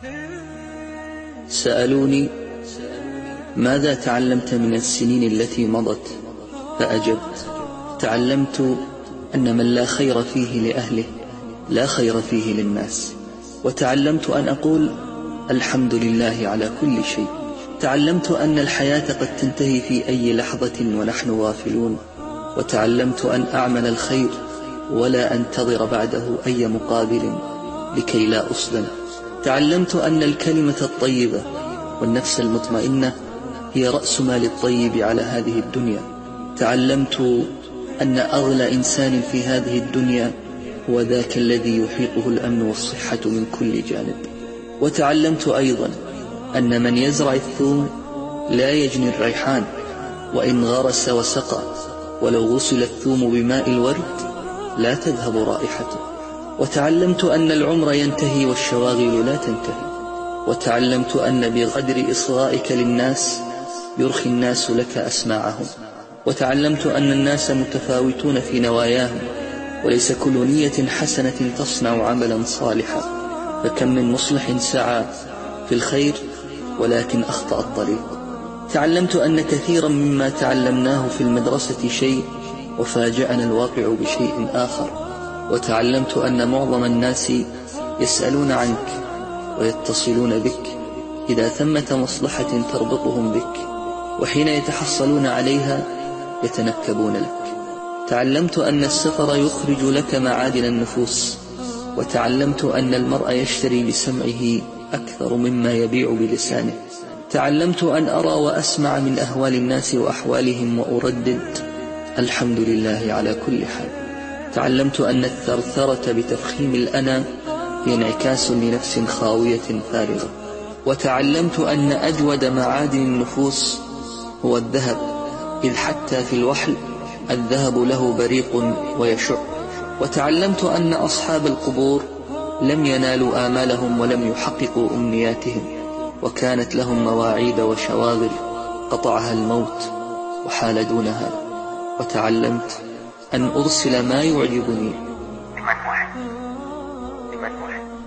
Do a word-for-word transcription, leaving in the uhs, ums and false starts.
سألوني: ماذا تعلمت من السنين التي مضت؟ فأجبت: تعلمت أن من لا خير فيه لأهله لا خير فيه للناس. وتعلمت أن أقول الحمد لله على كل شيء. تعلمت أن الحياة قد تنتهي في أي لحظة ونحن غافلون. وتعلمت أن أعمل الخير ولا أنتظر بعده أي مقابل لكي لا أصدم. تعلمت أن الكلمة الطيبة والنفس المطمئنة هي رأس مال الطيب على هذه الدنيا. تعلمت أن أغلى إنسان في هذه الدنيا هو ذاك الذي يحيطه الأمن والصحة من كل جانب. وتعلمت أيضا أن من يزرع الثوم لا يجني الريحان، وإن غرس وسقى ولو غسل الثوم بماء الورد لا تذهب رائحته. وتعلمت أن العمر ينتهي والشواغل لا تنتهي. وتعلمت أن بقدر إصغائك للناس يرخي الناس لك أسماعهم. وتعلمت أن الناس متفاوتون في نواياهم، وليس كل نية حسنة تصنع عملا صالحا، فكم من مصلح سعى في الخير ولكن أخطأ الطريق. تعلمت أن كثيرا مما تعلمناه في المدرسة شيء وفاجأنا الواقع بشيء آخر. وتعلمت أن معظم الناس يسألون عنك ويتصلون بك إذا ثمة مصلحة تربطهم بك، وحين يتحصلون عليها يتنكبون لك. تعلمت أن السفر يخرج لك معادن النفوس. وتعلمت أن المرء يشتري بسمعه أكثر مما يبيع بلسانه. تعلمت أن أرى وأسمع من أهوال الناس وأحوالهم وأردد الحمد لله على كل حال. تعلمت أن الثرثرة بتفخيم الأنا هي انعكاس لنفس خاوية فارغة. وتعلمت أن أجود معادن النفوس هو الذهب، إذ حتى في الوحل الذهب له بريق ويشع. وتعلمت أن أصحاب القبور لم ينالوا آمالهم ولم يحققوا أمنياتهم، وكانت لهم مواعيد وشواغل قطعها الموت وحال دونها. وتعلمت أن أرسل ما يعجبني لمن أحب لمن أحب